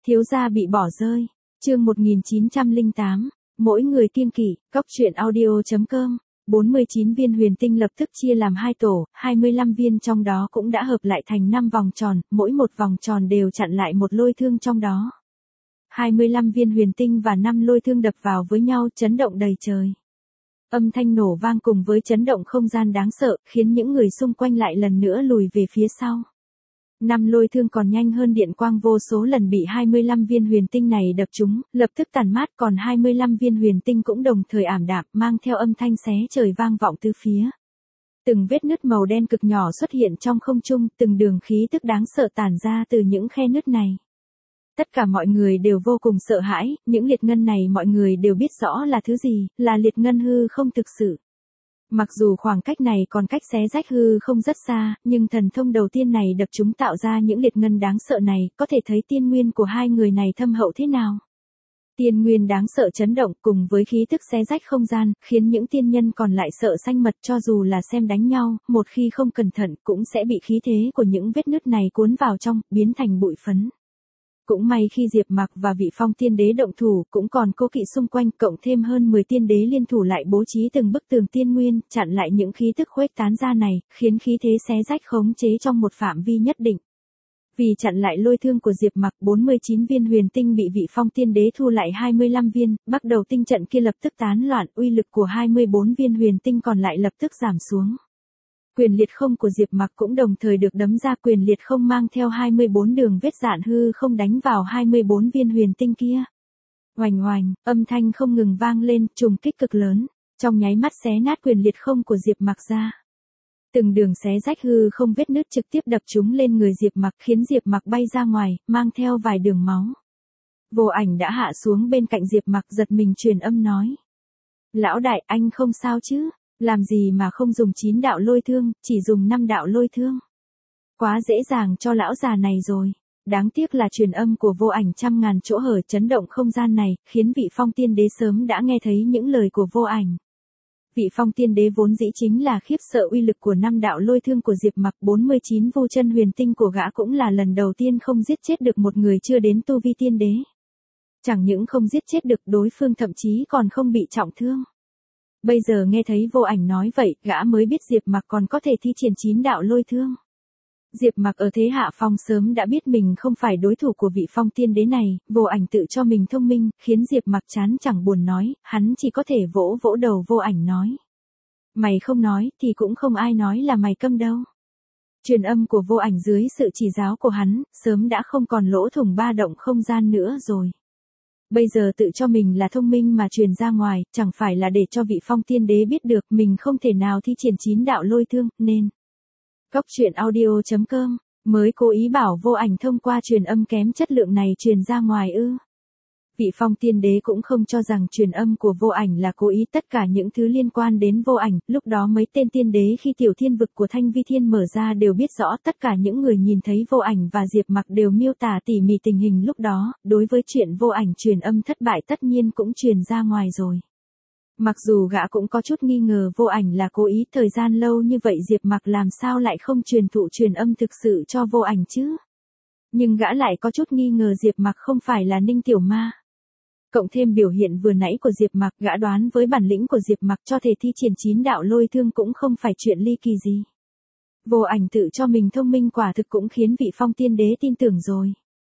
Thiếu gia bị bỏ rơi. Chương 1908. Mỗi người kiêng kỵ. Cóc truyện audio.com. 49 viên huyền tinh lập tức chia làm 2 tổ, 25 viên trong đó cũng đã hợp lại thành 5 vòng tròn, mỗi một vòng tròn đều chặn lại một lôi thương trong đó. 25 viên huyền tinh và 5 lôi thương đập vào với nhau, chấn động đầy trời. Âm thanh nổ vang cùng với chấn động không gian đáng sợ, khiến những người xung quanh lại lần nữa lùi về phía sau. 5 lôi thương còn nhanh hơn điện quang vô số lần bị 25 viên huyền tinh này đập trúng, lập tức tàn mát, còn 25 viên huyền tinh cũng đồng thời ảm đạm, mang theo âm thanh xé trời vang vọng tứ phía. Từng vết nứt màu đen cực nhỏ xuất hiện trong không trung, từng đường khí tức đáng sợ tản ra từ những khe nứt này. Tất cả mọi người đều vô cùng sợ hãi, những liệt ngân này mọi người đều biết rõ là thứ gì, là liệt ngân hư không thực sự. Mặc dù khoảng cách này còn cách xé rách hư không rất xa, nhưng thần thông đầu tiên này đập chúng tạo ra những liệt ngân đáng sợ này, có thể thấy tiên nguyên của hai người này thâm hậu thế nào. Tiên nguyên đáng sợ chấn động cùng với khí tức xé rách không gian, khiến những tiên nhân còn lại sợ xanh mật, cho dù là xem đánh nhau, một khi không cẩn thận cũng sẽ bị khí thế của những vết nứt này cuốn vào trong, biến thành bụi phấn. Cũng may khi Diệp Mặc và Vị Phong tiên đế động thủ, cũng còn cố kỵ xung quanh, cộng thêm hơn 10 tiên đế liên thủ lại bố trí từng bức tường tiên nguyên, chặn lại những khí tức khuếch tán ra này, khiến khí thế xé rách khống chế trong một phạm vi nhất định. Vì chặn lại lôi thương của Diệp Mặc, 49 viên huyền tinh bị Vị Phong tiên đế thu lại 25 viên, bắt đầu tinh trận kia lập tức tán loạn, uy lực của 24 viên huyền tinh còn lại lập tức giảm xuống. Quyền liệt không của Diệp Mặc cũng đồng thời được đấm ra, quyền liệt không mang theo 24 đường vết dạn hư không đánh vào 24 viên huyền tinh kia. Oành oành, âm thanh không ngừng vang lên, trùng kích cực lớn, trong nháy mắt xé nát quyền liệt không của Diệp Mặc ra. Từng đường xé rách hư không vết nứt trực tiếp đập trúng lên người Diệp Mặc, khiến Diệp Mặc bay ra ngoài, mang theo vài đường máu. Vô Ảnh đã hạ xuống bên cạnh Diệp Mặc, giật mình truyền âm nói: "Lão đại, anh không sao chứ? Làm gì mà không dùng 9 đạo lôi thương, chỉ dùng 5 đạo lôi thương. Quá dễ dàng cho lão già này rồi." Đáng tiếc là truyền âm của Vô Ảnh trăm ngàn chỗ hở chấn động không gian này, khiến Vị Phong tiên đế sớm đã nghe thấy những lời của Vô Ảnh. Vị Phong tiên đế vốn dĩ chính là khiếp sợ uy lực của 5 đạo lôi thương của Diệp Mặc, 49 vô chân huyền tinh của gã cũng là lần đầu tiên không giết chết được một người chưa đến tu vi tiên đế. Chẳng những không giết chết được, đối phương thậm chí còn không bị trọng thương. Bây giờ nghe thấy Vô Ảnh nói vậy, gã mới biết Diệp Mặc còn có thể thi triển 9 đạo lôi thương. Diệp Mặc ở thế hạ phong sớm đã biết mình không phải đối thủ của Vị Phong tiên đế này, Vô Ảnh tự cho mình thông minh, khiến Diệp Mặc chán chẳng buồn nói, hắn chỉ có thể vỗ vỗ đầu Vô Ảnh nói: "Mày không nói thì cũng không ai nói là mày câm đâu." Truyền âm của Vô Ảnh dưới sự chỉ giáo của hắn, sớm đã không còn lỗ thủng ba động không gian nữa rồi. Bây giờ tự cho mình là thông minh mà truyền ra ngoài, chẳng phải là để cho Vị Phong tiên đế biết được mình không thể nào thi triển 9 đạo lôi thương, nên Cóc truyện audio.com mới cố ý bảo Vô Ảnh thông qua truyền âm kém chất lượng này truyền ra ngoài ư? Vị Phong tiên đế cũng không cho rằng truyền âm của Vô Ảnh là cố ý, tất cả những thứ liên quan đến Vô Ảnh, lúc đó mấy tên tiên đế khi tiểu thiên vực của Thanh Vi Thiên mở ra đều biết rõ, tất cả những người nhìn thấy Vô Ảnh và Diệp Mặc đều miêu tả tỉ mỉ tình hình lúc đó, đối với chuyện Vô Ảnh truyền âm thất bại tất nhiên cũng truyền ra ngoài rồi. Mặc dù gã cũng có chút nghi ngờ Vô Ảnh là cố ý, thời gian lâu như vậy Diệp Mặc làm sao lại không truyền thụ truyền âm thực sự cho Vô Ảnh chứ? Nhưng gã lại có chút nghi ngờ Diệp Mặc không phải là Ninh Tiểu Ma. Cộng thêm biểu hiện vừa nãy của Diệp Mặc, gã đoán với bản lĩnh của Diệp Mặc cho thể thi triển 9 đạo lôi thương cũng không phải chuyện ly kỳ gì. Vô Ảnh tự cho mình thông minh quả thực cũng khiến Vị Phong tiên đế tin tưởng rồi.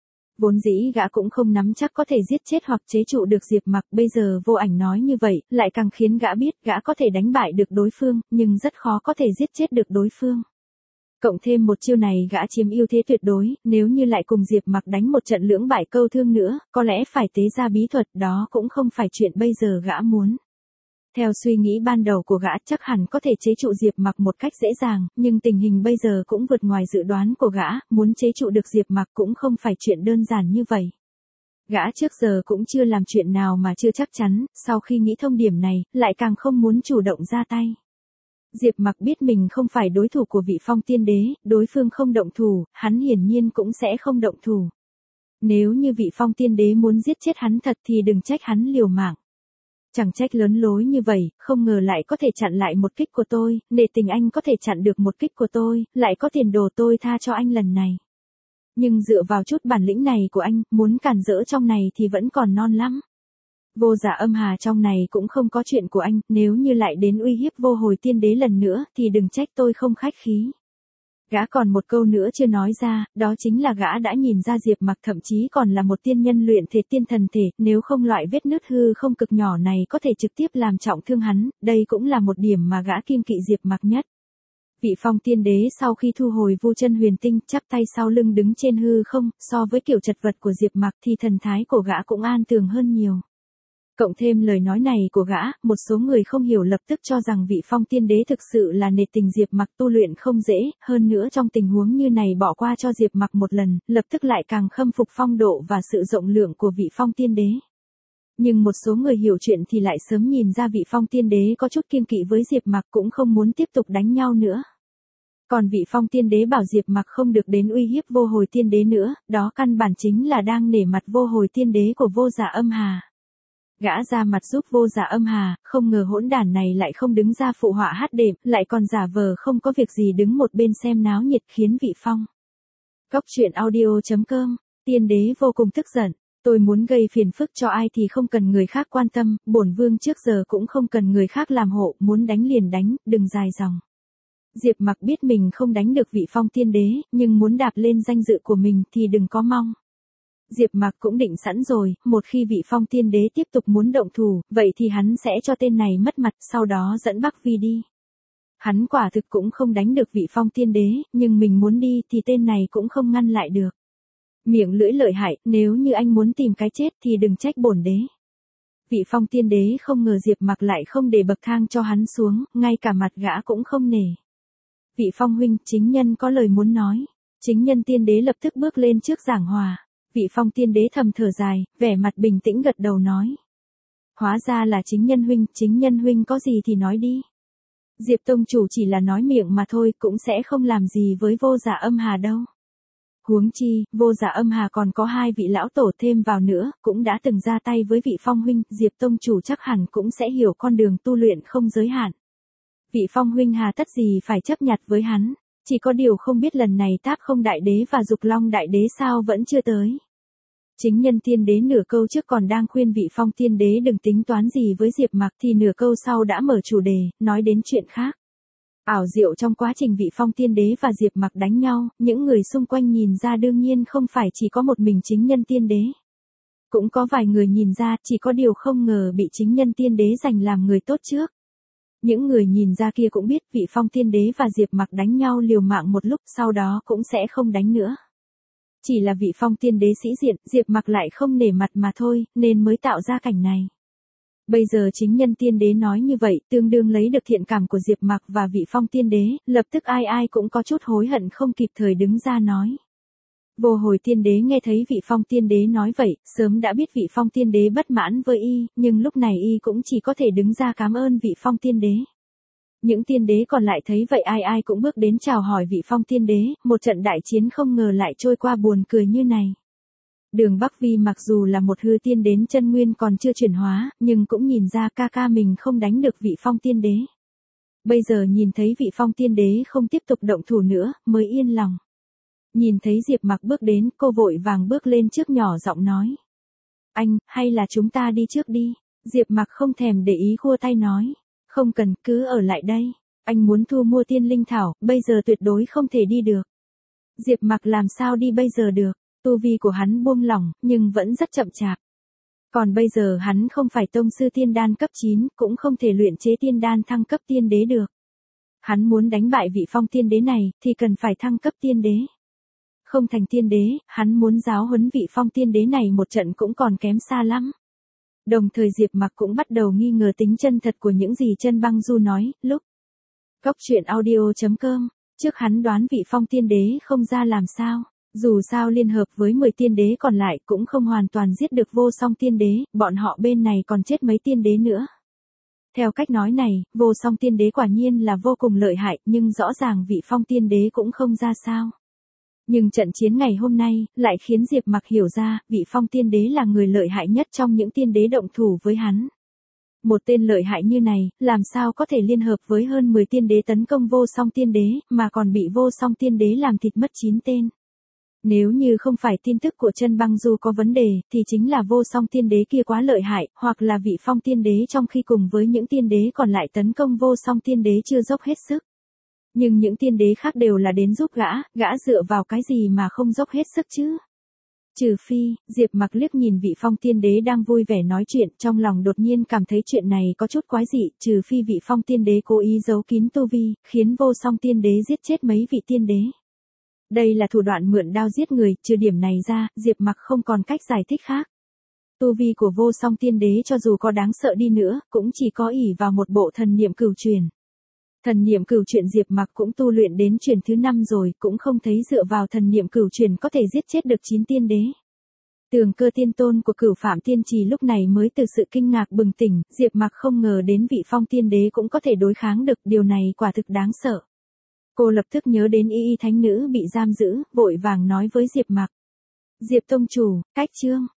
Vốn dĩ gã cũng không nắm chắc có thể giết chết hoặc chế trụ được Diệp Mặc, bây giờ Vô Ảnh nói như vậy, lại càng khiến gã biết gã có thể đánh bại được đối phương, nhưng rất khó có thể giết chết được đối phương. Cộng thêm một chiêu này gã chiếm ưu thế tuyệt đối, nếu như lại cùng Diệp Mặc đánh một trận lưỡng bại câu thương nữa, có lẽ phải tế ra bí thuật, đó cũng không phải chuyện bây giờ gã muốn. Theo suy nghĩ ban đầu của gã chắc hẳn có thể chế trụ Diệp Mặc một cách dễ dàng, nhưng tình hình bây giờ cũng vượt ngoài dự đoán của gã, muốn chế trụ được Diệp Mặc cũng không phải chuyện đơn giản như vậy. Gã trước giờ cũng chưa làm chuyện nào mà chưa chắc chắn, sau khi nghĩ thông điểm này, lại càng không muốn chủ động ra tay. Diệp Mặc biết mình không phải đối thủ của Vị Phong tiên đế, đối phương không động thủ, hắn hiển nhiên cũng sẽ không động thủ. Nếu như Vị Phong tiên đế muốn giết chết hắn thật thì đừng trách hắn liều mạng. Chẳng trách lớn lối như vậy, không ngờ lại có thể chặn lại một kích của tôi, nể tình anh có thể chặn được một kích của tôi, lại có tiền đồ tôi tha cho anh lần này. Nhưng dựa vào chút bản lĩnh này của anh, muốn cản rỡ trong này thì vẫn còn non lắm. Vô Dạ Âm Hà trong này cũng không có chuyện của anh, nếu như lại đến uy hiếp Vô Hồi Tiên Đế lần nữa thì đừng trách tôi không khách khí. Gã còn một câu nữa chưa nói ra, đó chính là gã đã nhìn ra Diệp Mặc thậm chí còn là một tiên nhân luyện thể tiên thần thể, nếu không loại vết nứt hư không cực nhỏ này có thể trực tiếp làm trọng thương hắn, đây cũng là một điểm mà gã kiêng kỵ Diệp Mặc nhất. Vị Phong Tiên Đế sau khi thu hồi Vu Chân Huyền Tinh, chắp tay sau lưng đứng trên hư không, so với kiểu chật vật của Diệp Mặc thì thần thái của gã cũng an tường hơn nhiều. Cộng thêm lời nói này của gã, một số người không hiểu lập tức cho rằng vị Phong Tiên Đế thực sự là nể tình Diệp Mặc tu luyện không dễ, hơn nữa trong tình huống như này bỏ qua cho Diệp Mặc một lần, lập tức lại càng khâm phục phong độ và sự rộng lượng của vị Phong Tiên Đế. Nhưng một số người hiểu chuyện thì lại sớm nhìn ra vị Phong Tiên Đế có chút kiêng kỵ với Diệp Mặc cũng không muốn tiếp tục đánh nhau nữa. Còn vị Phong Tiên Đế bảo Diệp Mặc không được đến uy hiếp Vô Hồi Tiên Đế nữa, đó căn bản chính là đang nể mặt Vô Hồi Tiên Đế của Vô Dạ Âm Hà. Gã ra mặt giúp Vô Dạ Âm Hà, không ngờ hỗn đản này lại không đứng ra phụ họa hát đệm, lại còn giả vờ không có việc gì đứng một bên xem náo nhiệt khiến vị Phong. Góc truyện audio.com, Tiên Đế vô cùng tức giận. Tôi muốn gây phiền phức cho ai thì không cần người khác quan tâm, bổn vương trước giờ cũng không cần người khác làm hộ, muốn đánh liền đánh, đừng dài dòng. Diệp Mặc biết mình không đánh được vị Phong Tiên Đế, nhưng muốn đạp lên danh dự của mình thì đừng có mong. Diệp Mặc cũng định sẵn rồi, một khi vị Phong Tiên Đế tiếp tục muốn động thủ, vậy thì hắn sẽ cho tên này mất mặt, sau đó dẫn Bắc Vi đi. Hắn quả thực cũng không đánh được vị Phong Tiên Đế, nhưng mình muốn đi thì tên này cũng không ngăn lại được. Miệng lưỡi lợi hại, nếu như anh muốn tìm cái chết thì đừng trách bổn đế. Vị Phong Tiên Đế không ngờ Diệp Mặc lại không để bậc thang cho hắn xuống, ngay cả mặt gã cũng không nể. Vị Phong huynh, chính nhân có lời muốn nói. Chính nhân Tiên Đế lập tức bước lên trước giảng hòa. Vị Phong Tiên Đế thầm thở dài, vẻ mặt bình tĩnh gật đầu nói. Hóa ra là chính nhân huynh có gì thì nói đi. Diệp tông chủ chỉ là nói miệng mà thôi, cũng sẽ không làm gì với Vô Dạ Âm Hà đâu. Huống chi, Vô Dạ Âm Hà còn có hai vị lão tổ thêm vào nữa, cũng đã từng ra tay với vị Phong huynh, Diệp tông chủ chắc hẳn cũng sẽ hiểu con đường tu luyện không giới hạn. Vị Phong huynh hà tất gì phải chấp nhặt với hắn, chỉ có điều không biết lần này Táp Không Đại Đế và Dục Long Đại Đế sao vẫn chưa tới. Chính nhân Tiên Đế nửa câu trước còn đang khuyên vị Phong Tiên Đế đừng tính toán gì với Diệp Mặc thì nửa câu sau đã mở chủ đề, nói đến chuyện khác. Ảo diệu trong quá trình vị Phong Tiên Đế và Diệp Mặc đánh nhau, những người xung quanh nhìn ra đương nhiên không phải chỉ có một mình chính nhân Tiên Đế. Cũng có vài người nhìn ra, chỉ có điều không ngờ bị chính nhân Tiên Đế giành làm người tốt trước. Những người nhìn ra kia cũng biết vị Phong Tiên Đế và Diệp Mặc đánh nhau liều mạng một lúc, sau đó cũng sẽ không đánh nữa. Chỉ là vị Phong Tiên Đế sĩ diện, Diệp Mặc lại không nể mặt mà thôi, nên mới tạo ra cảnh này. Bây giờ chính nhân Tiên Đế nói như vậy, tương đương lấy được thiện cảm của Diệp Mặc và vị Phong Tiên Đế, lập tức ai ai cũng có chút hối hận không kịp thời đứng ra nói. Vô Hồi Tiên Đế nghe thấy vị Phong Tiên Đế nói vậy, sớm đã biết vị Phong Tiên Đế bất mãn với y, nhưng lúc này y cũng chỉ có thể đứng ra cảm ơn vị Phong Tiên Đế. Những tiên đế còn lại thấy vậy ai ai cũng bước đến chào hỏi vị Phong Tiên Đế, một trận đại chiến không ngờ lại trôi qua buồn cười như này. Đường Bắc Vi mặc dù là một hư tiên đến chân nguyên còn chưa chuyển hóa, nhưng cũng nhìn ra ca ca mình không đánh được vị Phong Tiên Đế. Bây giờ nhìn thấy vị Phong Tiên Đế không tiếp tục động thủ nữa, mới yên lòng. Nhìn thấy Diệp Mặc bước đến, cô vội vàng bước lên trước nhỏ giọng nói. Anh, hay là chúng ta đi trước đi. Diệp Mặc không thèm để ý khua tay nói. Không cần, cứ ở lại đây. Anh muốn thu mua tiên linh thảo, bây giờ tuyệt đối không thể đi được. Diệp Mặc làm sao đi bây giờ được, tu vi của hắn buông lỏng, nhưng vẫn rất chậm chạp. Còn bây giờ hắn không phải tông sư tiên đan cấp 9, cũng không thể luyện chế tiên đan thăng cấp tiên đế được. Hắn muốn đánh bại vị Phong Tiên Đế này, thì cần phải thăng cấp tiên đế. Không thành tiên đế, hắn muốn giáo huấn vị Phong Tiên Đế này một trận cũng còn kém xa lắm. Đồng thời Diệp Mặc cũng bắt đầu nghi ngờ tính chân thật của những gì Chân Băng Du nói, lúc. Góc truyện audio.com, trước hắn đoán vị Phong Tiên Đế không ra làm sao, dù sao liên hợp với 10 tiên đế còn lại cũng không hoàn toàn giết được Vô Song Tiên Đế, bọn họ bên này còn chết mấy tiên đế nữa. Theo cách nói này, Vô Song Tiên Đế quả nhiên là vô cùng lợi hại, nhưng rõ ràng vị Phong Tiên Đế cũng không ra sao. Nhưng trận chiến ngày hôm nay, lại khiến Diệp Mặc hiểu ra, vị Phong Tiên Đế là người lợi hại nhất trong những tiên đế động thủ với hắn. Một tên lợi hại như này, làm sao có thể liên hợp với hơn 10 tiên đế tấn công Vô Song Tiên Đế, mà còn bị Vô Song Tiên Đế làm thịt mất 9 tên. Nếu như không phải tin tức của chân băng du có vấn đề, thì chính là vô song tiên đế kia quá lợi hại, hoặc là vị phong tiên đế trong khi cùng với những tiên đế còn lại tấn công vô song tiên đế chưa dốc hết sức. Nhưng những tiên đế khác đều là đến giúp gã dựa vào cái gì mà không dốc hết sức chứ? Trừ phi, Diệp Mặc liếc nhìn vị phong tiên đế đang vui vẻ nói chuyện, trong lòng đột nhiên cảm thấy chuyện này có chút quái dị, trừ phi vị phong tiên đế cố ý giấu kín tu vi, khiến vô song tiên đế giết chết mấy vị tiên đế. Đây là thủ đoạn mượn đao giết người, trừ điểm này ra, Diệp Mặc không còn cách giải thích khác. Tu vi của vô song tiên đế cho dù có đáng sợ đi nữa, cũng chỉ có ỷ vào một bộ thần niệm cửu truyền. Thần niệm cửu truyền Diệp Mặc cũng tu luyện đến truyền thứ 5 rồi, cũng không thấy dựa vào thần niệm cửu truyền có thể giết chết được 9 tiên đế. Tường Cơ tiên tôn của Cửu Phạm Tiên Trì lúc này mới từ sự kinh ngạc bừng tỉnh, Diệp Mặc không ngờ đến vị phong tiên đế cũng có thể đối kháng được, điều này quả thực đáng sợ. Cô lập tức nhớ đến Y thánh nữ bị giam giữ, vội vàng nói với Diệp Mặc. Diệp tông chủ, cách chương.